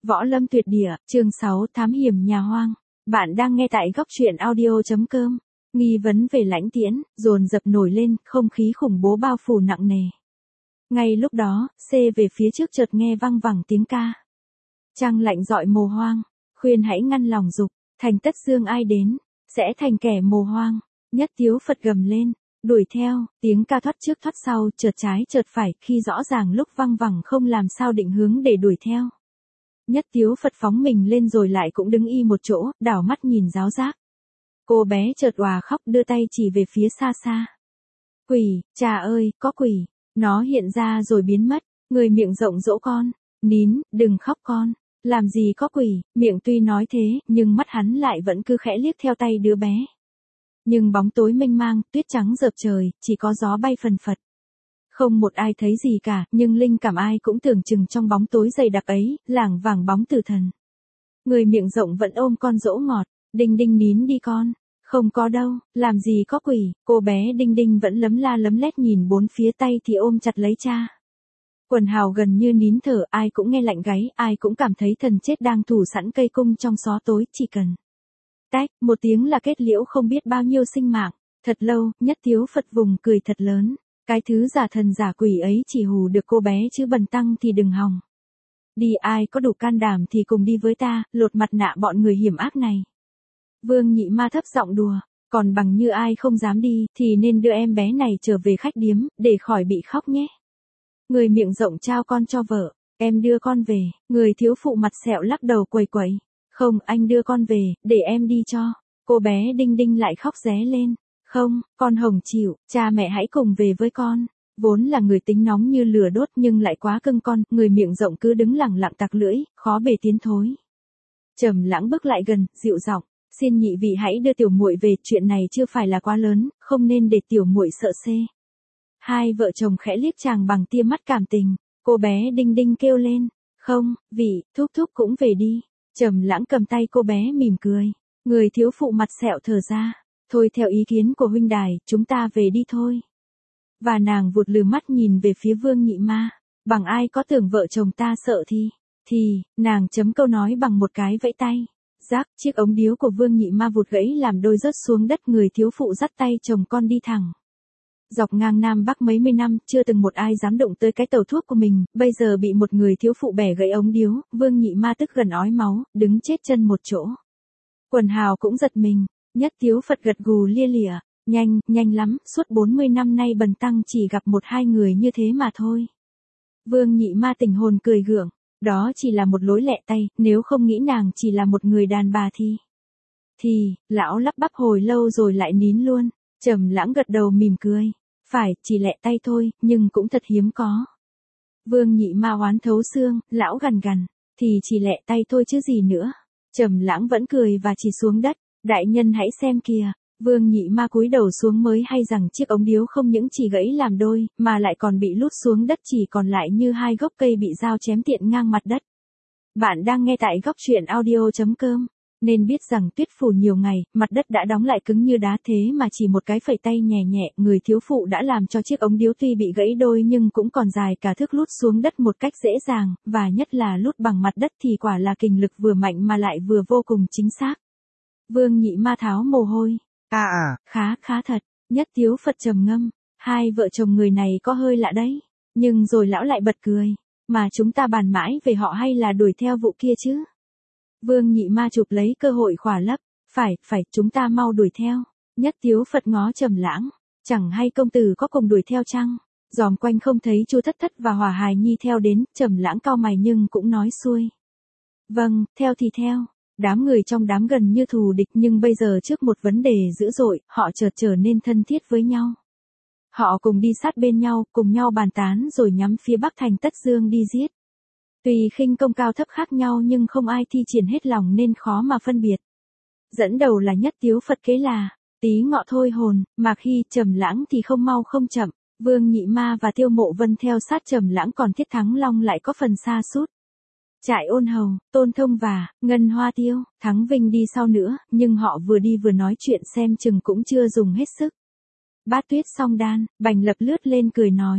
Võ Lâm Tuyệt Địa, chương 6 Thám hiểm nhà hoang. Bạn đang nghe tại góc truyện audio.com. Nghi vấn về Lãnh Tiễn, dồn dập nổi lên, không khí khủng bố bao phủ nặng nề. Ngay lúc đó, về phía trước chợt nghe vang vẳng tiếng ca. Trăng lạnh dọi mồ hoang, khuyên hãy ngăn lòng dục, thành tất dương ai đến, sẽ thành kẻ mồ hoang. Nhất Tiếu Phật gầm lên, đuổi theo, tiếng ca thoát trước thoát sau, chợt trái chợt phải, khi rõ ràng lúc vang vẳng không làm sao định hướng để đuổi theo. Nhất Tiếu Phật phóng mình lên rồi lại cũng đứng y một chỗ, đảo mắt nhìn giáo giác. Cô bé chợt òa khóc đưa tay chỉ về phía xa xa. Quỷ, cha ơi, có quỷ. Nó hiện ra rồi biến mất, người miệng rộng dỗ con. Nín, đừng khóc con. Làm gì có quỷ, miệng tuy nói thế, nhưng mắt hắn lại vẫn cứ khẽ liếc theo tay đứa bé. Nhưng bóng tối mênh mang, tuyết trắng rợp trời, chỉ có gió bay phần phật. Không một ai thấy gì cả, nhưng linh cảm ai cũng tưởng chừng trong bóng tối dày đặc ấy, lảng vảng bóng tử thần. Người miệng rộng vẫn ôm con dỗ ngọt, Đinh Đinh nín đi con, không có đâu, làm gì có quỷ, cô bé Đinh Đinh vẫn lấm la lấm lét nhìn bốn phía tay thì ôm chặt lấy cha. Quần hào gần như nín thở, ai cũng nghe lạnh gáy, ai cũng cảm thấy thần chết đang thủ sẵn cây cung trong xó tối, chỉ cần tách, một tiếng là kết liễu không biết bao nhiêu sinh mạng. Thật lâu, Nhất Tiếu Phật vùng cười thật lớn. Cái thứ giả thần giả quỷ ấy chỉ hù được cô bé chứ bần tăng thì đừng hòng. Đi, ai có đủ can đảm thì cùng đi với ta, lột mặt nạ bọn người hiểm ác này. Vương Nhị Ma thấp giọng đùa, còn bằng như ai không dám đi thì nên đưa em bé này trở về khách điếm, để khỏi bị khóc nhé. Người miệng rộng trao con cho vợ, em đưa con về. Người thiếu phụ mặt sẹo lắc đầu quẩy quẩy. Không, anh đưa con về, để em đi cho. Cô bé Đinh Đinh lại khóc ré lên. Không, con Hồng chịu, cha mẹ hãy cùng về với con. Vốn là người tính nóng như lửa đốt nhưng lại quá cưng con, người miệng rộng cứ đứng lẳng lặng tặc lưỡi, khó bề tiến thối. Trầm Lãng bước lại gần, dịu giọng, xin nhị vị hãy đưa tiểu muội về, chuyện này chưa phải là quá lớn, không nên để tiểu muội sợ xê. Hai vợ chồng khẽ liếc chàng bằng tia mắt cảm tình, cô bé Đinh Đinh kêu lên, không, vị, thúc thúc cũng về đi. Trầm Lãng cầm tay cô bé mỉm cười, người thiếu phụ mặt sẹo thở ra. Thôi theo ý kiến của huynh đài, chúng ta về đi thôi. Và nàng vụt lừ mắt nhìn về phía Vương Nhị Ma. Bằng ai có tưởng vợ chồng ta sợ thì, nàng chấm câu nói bằng một cái vẫy tay. Rác, chiếc ống điếu của Vương Nhị Ma vụt gãy làm đôi rớt xuống đất, người thiếu phụ dắt tay chồng con đi thẳng. Dọc ngang Nam Bắc mấy mươi năm, chưa từng một ai dám động tới cái tàu thuốc của mình, bây giờ bị một người thiếu phụ bẻ gãy ống điếu, Vương Nhị Ma tức gần ói máu, đứng chết chân một chỗ. Quần hào cũng giật mình. Nhất Tiếu Phật gật gù lia lịa, nhanh lắm, suốt 40 năm nay bần tăng chỉ gặp một hai người như thế mà thôi. Vương Nhị Ma tỉnh hồn cười gượng, đó chỉ là một lối lẹ tay, nếu không nghĩ nàng chỉ là một người đàn bà thì, lão lắp bắp hồi lâu rồi lại nín luôn. Trầm Lãng gật đầu mỉm cười, phải, chỉ lẹ tay thôi, nhưng cũng thật hiếm có. Vương Nhị Ma oán thấu xương, lão gằn gằn, thì chỉ lẹ tay thôi chứ gì nữa. Trầm Lãng vẫn cười và chỉ xuống đất. Đại nhân hãy xem kìa, Vương Nhị Ma cúi đầu xuống mới hay rằng chiếc ống điếu không những chỉ gãy làm đôi, mà lại còn bị lút xuống đất, chỉ còn lại như hai gốc cây bị dao chém tiện ngang mặt đất. Bạn đang nghe tại góc truyện audio.com. Nên biết rằng tuyết phủ nhiều ngày, mặt đất đã đóng lại cứng như đá, thế mà chỉ một cái phẩy tay nhẹ nhẹ, người thiếu phụ đã làm cho chiếc ống điếu tuy bị gãy đôi nhưng cũng còn dài cả thước lút xuống đất một cách dễ dàng, và nhất là lút bằng mặt đất thì quả là kình lực vừa mạnh mà lại vừa vô cùng chính xác. Vương Nhị Ma tháo mồ hôi. Khá thật. Nhất Tiếu Phật trầm ngâm. Hai vợ chồng người này có hơi lạ đấy. Nhưng rồi lão lại bật cười. Mà chúng ta bàn mãi về họ hay là đuổi theo vụ kia chứ? Vương Nhị Ma chụp lấy cơ hội khỏa lấp. Phải, chúng ta mau đuổi theo. Nhất Tiếu Phật ngó Trầm Lãng. Chẳng hay công tử có cùng đuổi theo chăng? Dòm quanh không thấy Chu Thất Thất và Hỏa Hài Nhi theo đến, Trầm Lãng cau mày nhưng cũng nói xuôi. Vâng, theo thì theo. Đám người trong đám gần như thù địch nhưng bây giờ trước một vấn đề dữ dội, họ chợt trở nên thân thiết với nhau. Họ cùng đi sát bên nhau, cùng nhau bàn tán rồi nhắm phía Bắc thành Tất Dương đi giết. Tuy khinh công cao thấp khác nhau nhưng không ai thi triển hết lòng nên khó mà phân biệt. Dẫn đầu là Nhất Tiếu Phật, kế là Tí Ngọ thôi hồn, mà khi Trầm Lãng thì không mau không chậm. Vương Nhị Ma và Tiêu Mộ Vân theo sát Trầm Lãng, còn Thiết Thắng Long lại có phần xa sút. Trại Ôn Hầu, Tôn Thông và Ngân Hoa Tiêu, Thắng Vinh đi sau nữa, nhưng họ vừa đi vừa nói chuyện xem chừng cũng chưa dùng hết sức. Bát Tuyết Song Đan, Bành Lập lướt lên cười nói,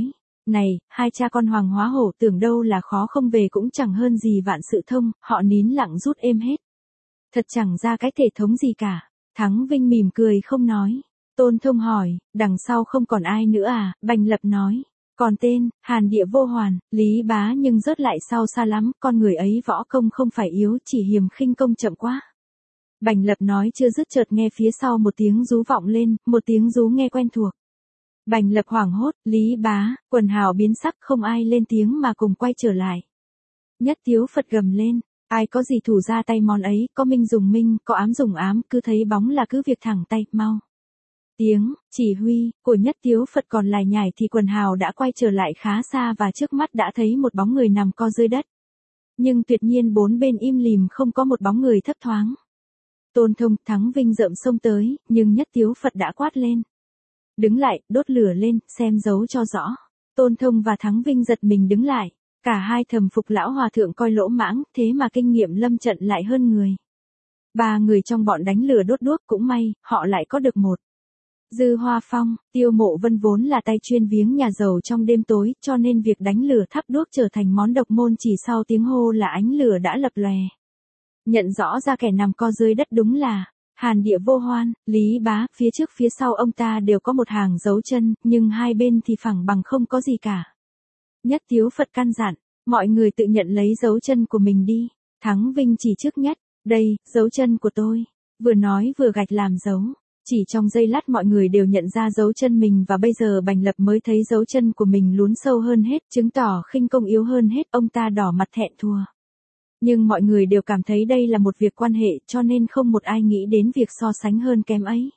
Này, hai cha con Hoàng Hóa Hổ tưởng đâu là khó không về cũng chẳng hơn gì Vạn Sự Thông, họ nín lặng rút êm hết. Thật chẳng ra cái thể thống gì cả. Thắng Vinh mỉm cười không nói. Tôn Thông hỏi, đằng sau không còn ai nữa à? Bành Lập nói, còn tên, Hàn Địa Vô Hoàn, Lý Bá nhưng rớt lại sau xa lắm, con người ấy võ công không phải yếu, chỉ hiềm khinh công chậm quá. Bành Lập nói chưa dứt chợt nghe phía sau một tiếng rú vọng lên, một tiếng rú nghe quen thuộc. Bành Lập hoảng hốt, Lý Bá, quần hào biến sắc không ai lên tiếng mà cùng quay trở lại. Nhất Tiếu Phật gầm lên, ai có gì thủ ra tay món ấy, có minh dùng minh, có ám dùng ám, cứ thấy bóng là cứ việc thẳng tay, mau. Tiếng, chỉ huy, của Nhất Tiếu Phật còn lải nhải thì quần hào đã quay trở lại khá xa và trước mắt đã thấy một bóng người nằm co dưới đất. Nhưng tuyệt nhiên bốn bên im lìm không có một bóng người thấp thoáng. Tôn Thông, Thắng Vinh rợm xông tới, nhưng Nhất Tiếu Phật đã quát lên. Đứng lại, đốt lửa lên, xem dấu cho rõ. Tôn Thông và Thắng Vinh giật mình đứng lại. Cả hai thầm phục lão hòa thượng coi lỗ mãng, thế mà kinh nghiệm lâm trận lại hơn người. Ba người trong bọn đánh lửa đốt đuốc cũng may, họ lại có được một. Dư Hoa Phong, Tiêu Mộ Vân vốn là tay chuyên viếng nhà giàu trong đêm tối, cho nên việc đánh lửa thắp đuốc trở thành món độc môn chỉ sau tiếng hô là ánh lửa đã lập lòe. Nhận rõ ra kẻ nằm co dưới đất đúng là Hàn Địa Vô Hoan, Lý Bá, phía trước phía sau ông ta đều có một hàng dấu chân, nhưng hai bên thì phẳng bằng không có gì cả. Nhất Tiếu Phật căn dặn, mọi người tự nhận lấy dấu chân của mình đi. Thắng Vinh chỉ trước Nhất, đây, dấu chân của tôi. Vừa nói vừa gạch làm dấu. Chỉ trong giây lát mọi người đều nhận ra dấu chân mình và bây giờ Bành Lập mới thấy dấu chân của mình lún sâu hơn hết, chứng tỏ khinh công yếu hơn hết, ông ta đỏ mặt thẹn thua. Nhưng mọi người đều cảm thấy đây là một việc quan hệ cho nên không một ai nghĩ đến việc so sánh hơn kém ấy.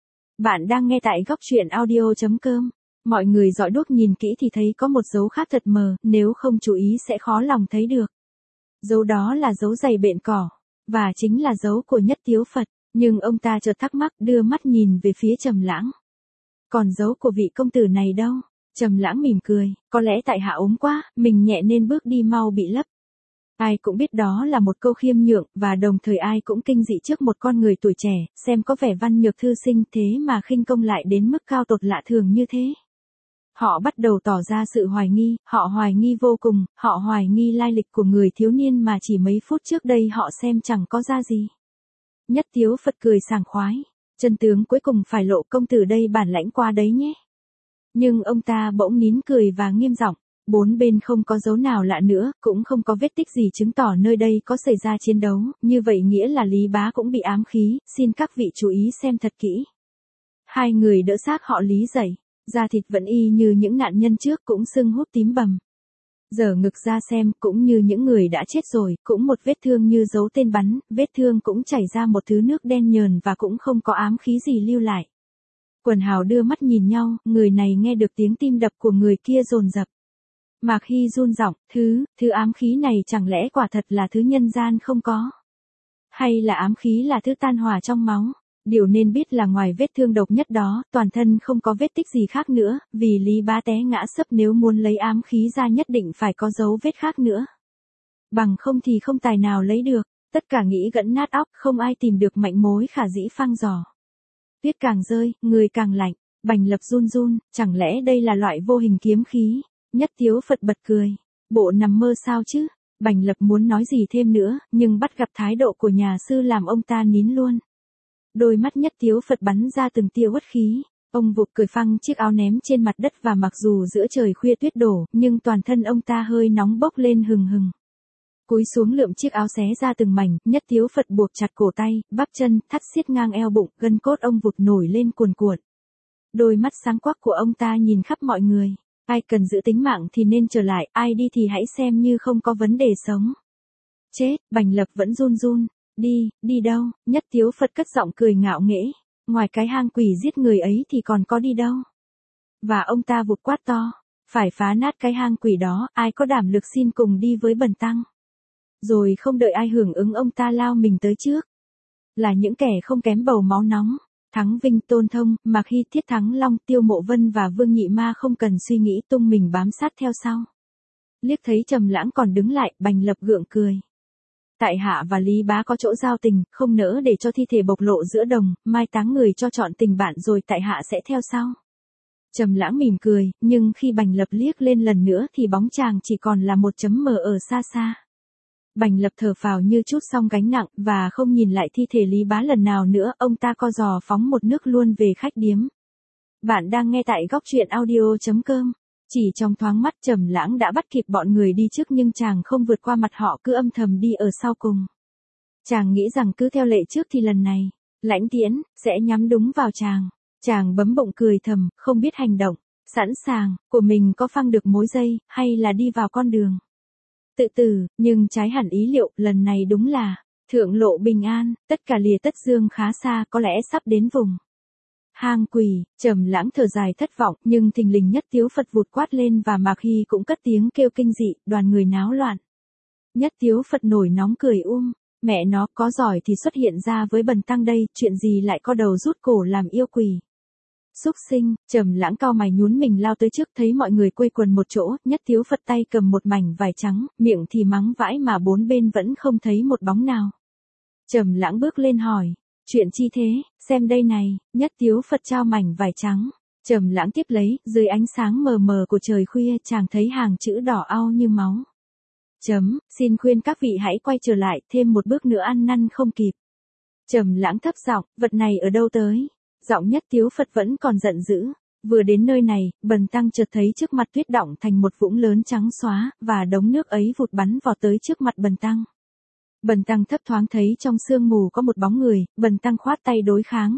Bạn đang nghe tại góc truyện audio.com. Mọi người dõi đuốc nhìn kỹ thì thấy có một dấu khác thật mờ, nếu không chú ý sẽ khó lòng thấy được. Dấu đó là dấu giày bện cỏ, và chính là dấu của Nhất Tiếu Phật, nhưng ông ta chợt thắc mắc đưa mắt nhìn về phía Trầm Lãng. Còn dấu của vị công tử này đâu? Trầm Lãng mỉm cười, có lẽ tại hạ ốm quá, mình nhẹ nên bước đi mau bị lấp. Ai cũng biết đó là một câu khiêm nhượng, và đồng thời ai cũng kinh dị trước một con người tuổi trẻ, xem có vẻ văn nhược thư sinh thế mà khinh công lại đến mức cao tột lạ thường như thế. Họ bắt đầu tỏ ra sự hoài nghi, họ hoài nghi vô cùng, họ hoài nghi lai lịch của người thiếu niên mà chỉ mấy phút trước đây họ xem chẳng có ra gì. Nhất Tiếu Phật cười sảng khoái, chân tướng cuối cùng phải lộ, công tử đây bản lãnh qua đấy nhé. Nhưng ông ta bỗng nín cười và nghiêm giọng, bốn bên không có dấu nào lạ nữa, cũng không có vết tích gì chứng tỏ nơi đây có xảy ra chiến đấu, như vậy nghĩa là Lý Bá cũng bị ám khí, xin các vị chú ý xem thật kỹ. Hai người đỡ xác họ Lý dậy, da thịt vẫn y như những nạn nhân trước, cũng sưng húp tím bầm. Giờ ngực ra xem, cũng như những người đã chết rồi, cũng một vết thương như dấu tên bắn, vết thương cũng chảy ra một thứ nước đen nhờn và cũng không có ám khí gì lưu lại. Quần hào đưa mắt nhìn nhau, người này nghe được tiếng tim đập của người kia dồn dập. Mạc Hy run giọng, thứ ám khí này chẳng lẽ quả thật là thứ nhân gian không có? Hay là ám khí là thứ tan hòa trong máu? Điều nên biết là ngoài vết thương độc nhất đó, toàn thân không có vết tích gì khác nữa, vì Lý Bá té ngã sấp, nếu muốn lấy ám khí ra nhất định phải có dấu vết khác nữa. Bằng không thì không tài nào lấy được, tất cả nghĩ gẫn nát óc, không ai tìm được manh mối khả dĩ phang dò. Tuyết càng rơi, người càng lạnh, Bành Lập run run, chẳng lẽ đây là loại vô hình kiếm khí? Nhất Tiếu Phật bật cười, bộ nằm mơ sao chứ? Bành Lập muốn nói gì thêm nữa, nhưng bắt gặp thái độ của nhà sư làm ông ta nín luôn. Đôi mắt Nhất Tiếu Phật bắn ra từng tia uất khí, ông vụt cười phăng chiếc áo ném trên mặt đất và mặc dù giữa trời khuya tuyết đổ, nhưng toàn thân ông ta hơi nóng bốc lên hừng hừng. Cúi xuống lượm chiếc áo xé ra từng mảnh, Nhất Tiếu Phật buộc chặt cổ tay, bắp chân, thắt xiết ngang eo bụng, gân cốt ông vụt nổi lên cuồn cuộn. Đôi mắt sáng quắc của ông ta nhìn khắp mọi người. Ai cần giữ tính mạng thì nên trở lại, ai đi thì hãy xem như không có vấn đề sống. Chết, Bành Lập vẫn run run. Đi đâu? Nhất Tiếu Phật cất giọng cười ngạo nghễ. Ngoài cái hang quỷ giết người ấy thì còn có đi đâu? Và ông ta vụt quát to. Phải phá nát cái hang quỷ đó, ai có đảm lực xin cùng đi với bần tăng. Rồi không đợi ai hưởng ứng ông ta lao mình tới trước. Là những kẻ không kém bầu máu nóng. Thắng Vinh, Tôn Thông, Mạc Hy, Thiết Thắng Long, Tiêu Mộ Vân và Vương Nhị Ma không cần suy nghĩ tung mình bám sát theo sau. Liếc thấy Trầm Lãng còn đứng lại, Bành Lập gượng cười. Tại hạ và Lý Bá có chỗ giao tình, không nỡ để cho thi thể bộc lộ giữa đồng, mai táng người cho chọn tình bạn rồi tại hạ sẽ theo sau. Trầm Lãng mỉm cười, nhưng khi Bành Lập liếc lên lần nữa thì bóng chàng chỉ còn là một chấm mờ ở xa xa. Bành Lập thở phào như trút xong gánh nặng và không nhìn lại thi thể Lý Bá lần nào nữa, ông ta co giò phóng một nước luôn về khách điếm. Bạn đang nghe tại góc truyện audio.com. Chỉ trong thoáng mắt Trầm Lãng đã bắt kịp bọn người đi trước nhưng chàng không vượt qua mặt họ, cứ âm thầm đi ở sau cùng. Chàng nghĩ rằng cứ theo lệ trước thì lần này, Lãnh Tiễn sẽ nhắm đúng vào chàng. Chàng bấm bụng cười thầm, không biết hành động sẵn sàng của mình có phăng được mối dây hay là đi vào con đường tự tử, nhưng trái hẳn ý liệu, lần này đúng là thượng lộ bình an, tất cả lìa Tất Dương khá xa, có lẽ sắp đến vùng hang quỷ. Trầm Lãng thở dài thất vọng, nhưng thình lình Nhất Tiếu Phật vụt quát lên và Mạc Hy cũng cất tiếng kêu kinh dị, đoàn người náo loạn. Nhất Tiếu Phật nổi nóng cười mẹ nó, có giỏi thì xuất hiện ra với bần tăng đây, chuyện gì lại co đầu rút cổ làm yêu quỷ. Súc sinh. Trầm Lãng cau mày nhún mình lao tới trước, thấy mọi người quây quần một chỗ, Nhất Tiếu Phật tay cầm một mảnh vải trắng, miệng thì mắng vãi mà bốn bên vẫn không thấy một bóng nào. Trầm Lãng bước lên hỏi, chuyện chi thế, xem đây này. Nhất Tiếu Phật trao mảnh vải trắng. Trầm Lãng tiếp lấy, dưới ánh sáng mờ mờ của trời khuya, chàng thấy hàng chữ đỏ au như máu. Xin khuyên các vị hãy quay trở lại, thêm một bước nữa ăn năn không kịp. Trầm Lãng thấp giọng, vật này ở đâu tới? Giọng Nhất Tiếu Phật vẫn còn giận dữ. Vừa đến nơi này, bần tăng chợt thấy trước mặt tuyết đọng thành một vũng lớn trắng xóa, và đống nước ấy vụt bắn vọt tới trước mặt bần tăng. Bần tăng thấp thoáng thấy trong sương mù có một bóng người, bần tăng khoát tay đối kháng,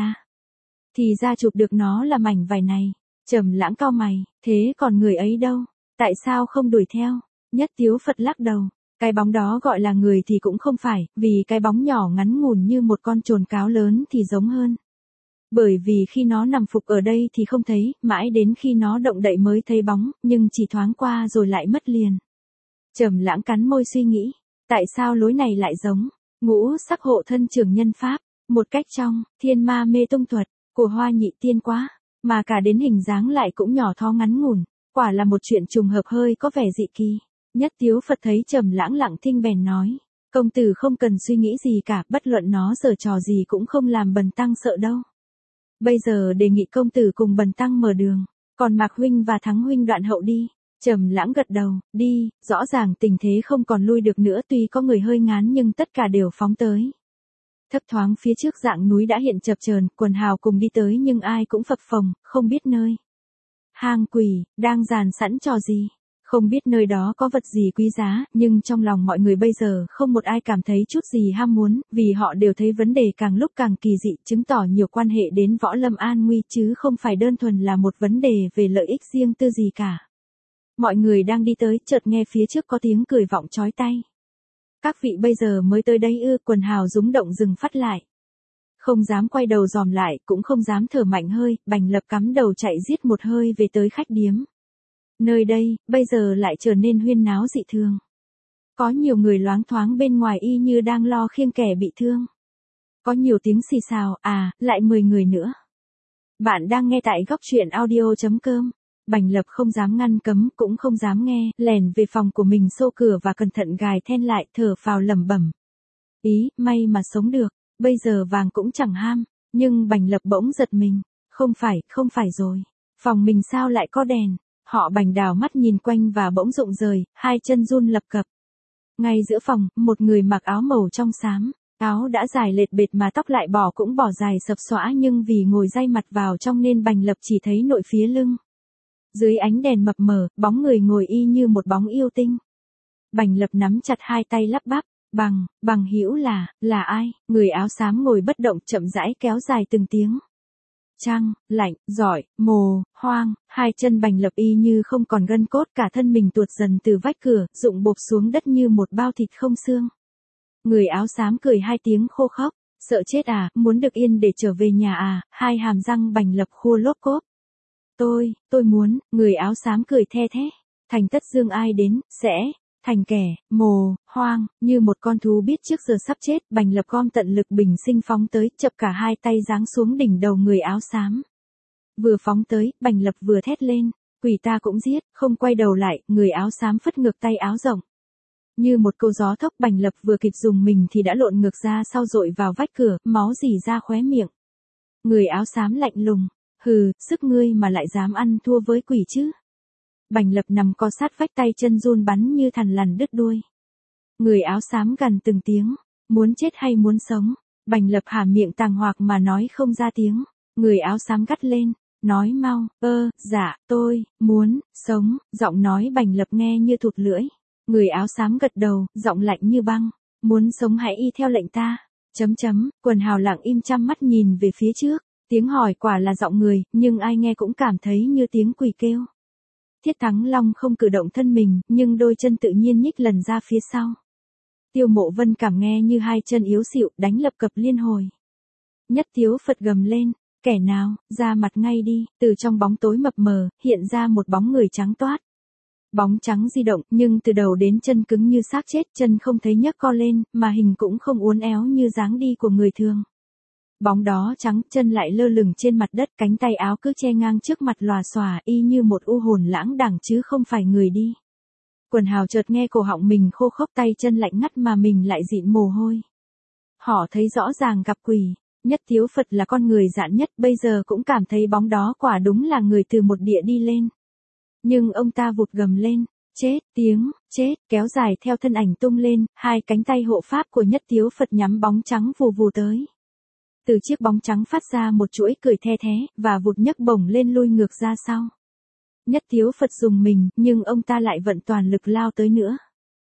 thì ra chụp được nó là mảnh vải này. Trầm Lãng cau mày, thế còn người ấy đâu? Tại sao không đuổi theo? Nhất Tiếu Phật lắc đầu, cái bóng đó gọi là người thì cũng không phải, vì cái bóng nhỏ ngắn ngủn như một con chồn cáo lớn thì giống hơn. Bởi vì khi nó nằm phục ở đây thì không thấy, mãi đến khi nó động đậy mới thấy bóng, nhưng chỉ thoáng qua rồi lại mất liền. Trầm Lãng cắn môi suy nghĩ, tại sao lối này lại giống Ngũ Sắc Hộ Thân Trưởng Nhân Pháp, một cách trong Thiên Ma Mê Tung Thuật của Hoa Nhị Tiên quá, mà cả đến hình dáng lại cũng nhỏ thó ngắn ngủn, quả là một chuyện trùng hợp hơi có vẻ dị kỳ. Nhất Tiếu Phật thấy Trầm Lãng lặng thinh bèn nói, công tử không cần suy nghĩ gì cả, bất luận nó giở trò gì cũng không làm bần tăng sợ đâu. Bây giờ đề nghị công tử cùng bần tăng mở đường, còn Mạc huynh và Thắng huynh đoạn hậu đi. Trầm Lãng gật đầu, đi. Rõ ràng tình thế không còn lui được nữa, tuy có người hơi ngán nhưng tất cả đều phóng tới. Thấp thoáng phía trước dạng núi đã hiện chập chờn, quần hào cùng đi tới nhưng ai cũng phập phồng, không biết nơi hang quỷ đang dàn sẵn trò gì, không biết nơi đó có vật gì quý giá, nhưng trong lòng mọi người bây giờ không một ai cảm thấy chút gì ham muốn, vì họ đều thấy vấn đề càng lúc càng kỳ dị, chứng tỏ nhiều quan hệ đến võ lâm an nguy chứ không phải đơn thuần là một vấn đề về lợi ích riêng tư gì cả. Mọi người đang đi tới, chợt nghe phía trước có tiếng cười vọng chói tai. Các vị bây giờ mới tới đây ư? Quần hào rúng động dừng phát lại. Không dám quay đầu dòm lại, cũng không dám thở mạnh hơi, Bành Lập cắm đầu chạy giết một hơi về tới khách điếm. Nơi đây, bây giờ lại trở nên huyên náo dị thường. Có nhiều người loáng thoáng bên ngoài y như đang lo khiêng kẻ bị thương. Có nhiều tiếng xì xào, lại 10 người nữa. Bạn đang nghe tại góc truyện audio.com. Bành Lập không dám ngăn cấm, cũng không dám nghe, lèn về phòng của mình xô cửa và cẩn thận gài then lại, thở phào lẩm bẩm. May mà sống được, bây giờ vàng cũng chẳng ham, nhưng Bành Lập bỗng giật mình, không phải rồi, phòng mình sao lại có đèn? Họ Bành đảo mắt nhìn quanh và bỗng rụng rời, hai chân run lập cập. Ngay giữa phòng, một người mặc áo màu trong xám, áo đã dài lệch bệt mà tóc lại cũng bỏ dài sập xõa, nhưng vì ngồi day mặt vào trong nên Bành Lập chỉ thấy nội phía lưng. Dưới ánh đèn mập mờ, bóng người ngồi y như một bóng yêu tinh. Bành Lập nắm chặt hai tay lắp bắp, bằng hữu là ai? Người áo xám ngồi bất động chậm rãi kéo dài từng tiếng. Trăng, lạnh, giỏi, mồ, hoang, hai chân Bành Lập y như không còn gân cốt, cả thân mình tuột dần từ vách cửa, rụng bộp xuống đất như một bao thịt không xương. Người áo xám cười hai tiếng khô khốc, sợ chết à, muốn được yên để trở về nhà à? Hai hàm răng Bành Lập khua lốp cốp. Tôi muốn, người áo xám cười the thé. Thành Tất Dương ai đến, sẽ thành kẻ mồ hoang, như một con thú biết trước giờ sắp chết. Bành Lập gom tận lực bình sinh phóng tới, chập cả hai tay giáng xuống đỉnh đầu người áo xám. Vừa phóng tới, Bành Lập vừa thét lên, quỷ ta cũng giết. Không quay đầu lại, người áo xám phất ngược tay áo rộng. Như một câu gió thốc, Bành Lập vừa kịp dùng mình thì đã lộn ngược ra sau, dội vào vách cửa, máu rỉ ra khóe miệng. Người áo xám lạnh lùng, Hừ, sức ngươi mà lại dám ăn thua với quỷ chứ. Bành Lập nằm co sát vách, tay chân run bắn như thằn lằn đứt đuôi. Người áo xám gằn từng tiếng, muốn chết hay muốn sống? Bành Lập há miệng tàng hoặc mà nói không ra tiếng. Người áo xám gắt lên, nói mau, dạ, tôi, muốn, sống, giọng nói Bành Lập nghe như thụt lưỡi. Người áo xám gật đầu, giọng lạnh như băng, muốn sống hãy y theo lệnh ta. Quần hào lặng im chăm mắt nhìn về phía trước, tiếng hỏi quả là giọng người, nhưng ai nghe cũng cảm thấy như tiếng quỷ kêu. Thiết Thắng Long không cử động thân mình, nhưng đôi chân tự nhiên nhích lần ra phía sau. Tiêu Mộ Vân cảm nghe như hai chân yếu xịu, đánh lập cập liên hồi. Nhất Thiếu Phật gầm lên, kẻ nào, ra mặt ngay đi, từ trong bóng tối mập mờ, hiện ra một bóng người trắng toát. Bóng trắng di động, nhưng từ đầu đến chân cứng như xác chết, chân không thấy nhấc co lên, mà hình cũng không uốn éo như dáng đi của người thường. Bóng đó trắng, chân lại lơ lửng trên mặt đất, cánh tay áo cứ che ngang trước mặt lòa xòa, y như một u hồn lãng đảng chứ không phải người đi. Quần hào chợt nghe cổ họng mình khô khốc, tay chân lạnh ngắt mà mình lại dịn mồ hôi. Họ thấy rõ ràng gặp quỷ. Nhất Thiếu Phật là con người dạn nhất, bây giờ cũng cảm thấy bóng đó quả đúng là người từ một địa đi lên. Nhưng ông ta vụt gầm lên, chết, tiếng, chết, kéo dài theo thân ảnh tung lên, hai cánh tay hộ pháp của Nhất Thiếu Phật nhắm bóng trắng vù vù tới. Từ chiếc bóng trắng phát ra một chuỗi cười the thé, và vụt nhấc bổng lên lui ngược ra sau. Nhất Thiếu Phật dùng mình, nhưng ông ta lại vận toàn lực lao tới nữa.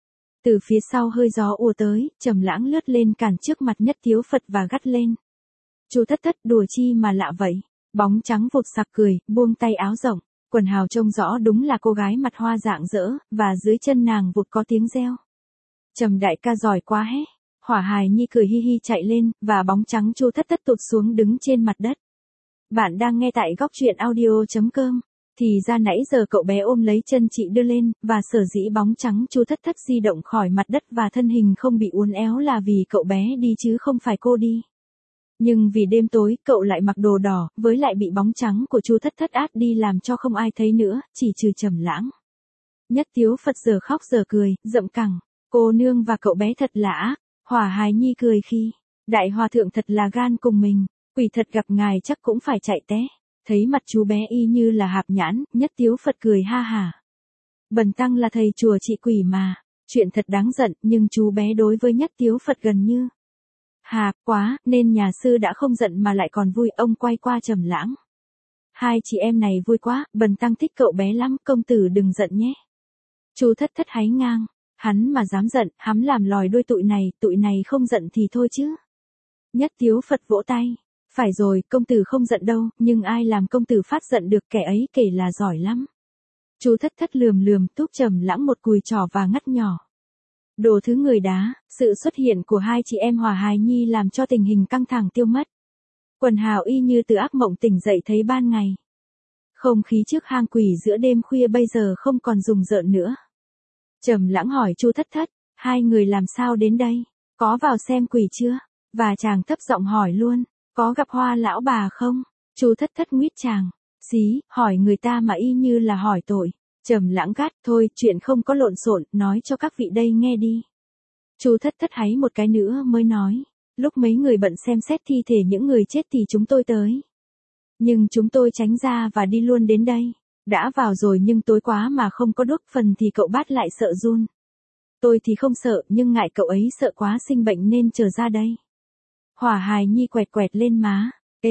Từ phía sau hơi gió ùa tới, Trầm Lãng lướt lên cản trước mặt Nhất Thiếu Phật và gắt lên. Chú Thất Thất, đùa chi mà lạ vậy? Bóng trắng vụt sặc cười, buông tay áo rộng. Quần hào trông rõ đúng là cô gái mặt hoa rạng rỡ, và dưới chân nàng vụt có tiếng reo. Trầm đại ca giỏi quá hé. Hỏa Hài Nhi cười hi hi chạy lên, và bóng trắng Chu Thất Thất tụt xuống đứng trên mặt đất. Bạn đang nghe tại góc truyện audio.com. Thì ra nãy giờ cậu bé ôm lấy chân chị đưa lên, và sở dĩ bóng trắng Chu Thất Thất di động khỏi mặt đất và thân hình không bị uốn éo là vì cậu bé đi chứ không phải cô đi. Nhưng vì đêm tối, cậu lại mặc đồ đỏ, với lại bị bóng trắng của Chu Thất Thất át đi làm cho không ai thấy nữa, chỉ trừ Trầm Lãng. Nhất Thiếu Phật giờ khóc giờ cười, rậm cẳng, cô nương và cậu bé thật là ác. Hỏa Hài Nhi cười khi, đại hòa thượng thật là gan cùng mình, quỷ thật gặp ngài chắc cũng phải chạy té. Thấy mặt chú bé y như là hạp nhãn, Nhất Thiếu Phật cười ha hả. Bần tăng là thầy chùa trị quỷ mà, chuyện thật đáng giận, nhưng chú bé đối với Nhất Thiếu Phật gần như hạp quá, nên nhà sư đã không giận mà lại còn vui. Ông quay qua Trầm Lãng. Hai chị em này vui quá, bần tăng thích cậu bé lắm, công tử đừng giận nhé. Chu Thất Thất háy ngang, hắn mà dám giận, hắm làm lòi đuôi tụi này không giận thì thôi chứ. Nhất Thiếu Phật vỗ tay. Phải rồi, công tử không giận đâu, nhưng ai làm công tử phát giận được, kẻ ấy kể là giỏi lắm. Chu Thất Thất lườm Túc Trầm Lãng một cùi trỏ và ngắt nhỏ. Đồ thứ người đá, sự xuất hiện của hai chị em Hỏa Hài Nhi làm cho tình hình căng thẳng tiêu mất. Quần hào y như từ ác mộng tỉnh dậy thấy ban ngày. Không khí trước hang quỷ giữa đêm khuya bây giờ không còn rùng rợn nữa. Trầm Lãng hỏi Chu Thất Thất, hai người làm sao đến đây? Có vào xem quỷ chưa? Và chàng thấp giọng hỏi luôn, có gặp Hoa lão bà không? Chu Thất Thất nguyết chàng, xí, hỏi người ta mà y như là hỏi tội. Trầm Lãng gắt, thôi, chuyện không có lộn xộn, nói cho các vị đây nghe đi. Chu Thất Thất háy một cái nữa mới nói, lúc mấy người bận xem xét thi thể những người chết thì chúng tôi tới. Nhưng chúng tôi tránh ra và đi luôn đến đây. Đã vào rồi nhưng tối quá mà không có đuốc, phần thì cậu Bát lại sợ run. Tôi thì không sợ, nhưng ngại cậu ấy sợ quá sinh bệnh nên chờ ra đây. Hỏa Hài Nhi quẹt quẹt lên má,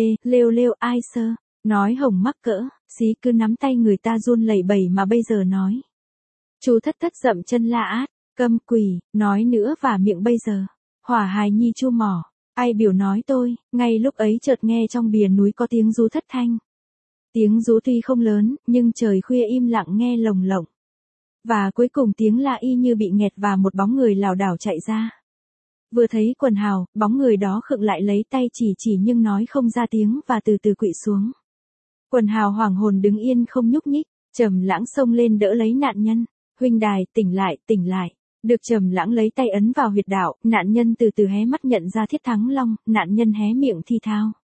lêu ai sơ, nói hồng mắc cỡ, xí cứ nắm tay người ta run lẩy bẩy mà bây giờ nói. Chu Thất Thất dậm chân la át, câm quỷ, nói nữa và miệng bây giờ. Hỏa Hài Nhi chu mỏ, ai biểu nói tôi, ngay lúc ấy chợt nghe trong bìa núi có tiếng rú thất thanh. Tiếng rú tuy không lớn, nhưng trời khuya im lặng nghe lồng lộng. Và cuối cùng tiếng la y như bị nghẹt và một bóng người lảo đảo chạy ra. Vừa thấy quần hào, bóng người đó khựng lại lấy tay chỉ nhưng nói không ra tiếng và từ từ quỵ xuống. Quần hào hoảng hồn đứng yên không nhúc nhích, Trầm Lãng xông lên đỡ lấy nạn nhân, huynh đài, tỉnh lại. Được Trầm Lãng lấy tay ấn vào huyệt đạo, nạn nhân từ từ hé mắt nhận ra Thiết Thắng Long, nạn nhân hé miệng thi thao.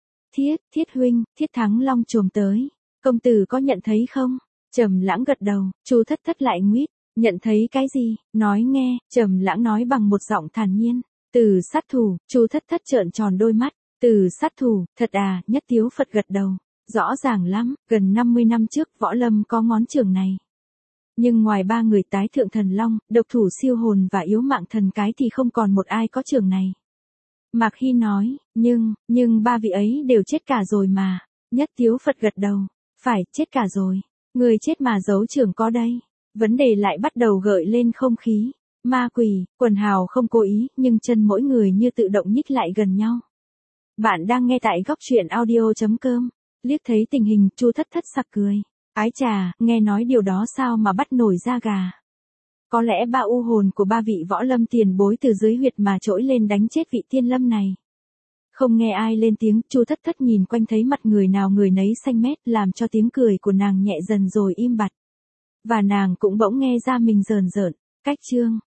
Thiết huynh, Thiết Thắng Long chồm tới, công tử có nhận thấy không? Trầm Lãng gật đầu, Chu Thất Thất lại nguyết, nhận thấy cái gì, nói nghe. Trầm Lãng nói bằng một giọng thản nhiên, Từ sát thủ. Chu Thất Thất trợn tròn đôi mắt, Từ sát thủ, thật à? Nhất Thiếu Phật gật đầu, Rõ ràng lắm, gần 50 năm trước võ lâm có ngón trường này. Nhưng ngoài ba người tái thượng thần long, độc thủ siêu hồn và yếu mạng thần cái thì không còn một ai có trường này. Mạc Hy nói, nhưng ba vị ấy đều chết cả rồi mà. Nhất Tiếu Phật gật đầu, phải, chết cả rồi. Người chết mà giấu trường có đây. Vấn đề lại bắt đầu gợi lên không khí. Ma quỷ, quần hào không cố ý, nhưng chân mỗi người như tự động nhích lại gần nhau. Bạn đang nghe tại góc truyện audio.com. Liếc thấy tình hình, Chu Thất Thất sặc cười. Ái chà, nghe nói điều đó sao mà bắt nổi da gà. Có lẽ ba u hồn của ba vị võ lâm tiền bối từ dưới huyệt mà trỗi lên đánh chết vị tiên lâm này. Không nghe ai lên tiếng, Chu Thất Thất nhìn quanh thấy mặt người nào người nấy xanh mét, làm cho tiếng cười của nàng nhẹ dần rồi im bặt. Và nàng cũng bỗng nghe ra mình rờn rợn. Cách chương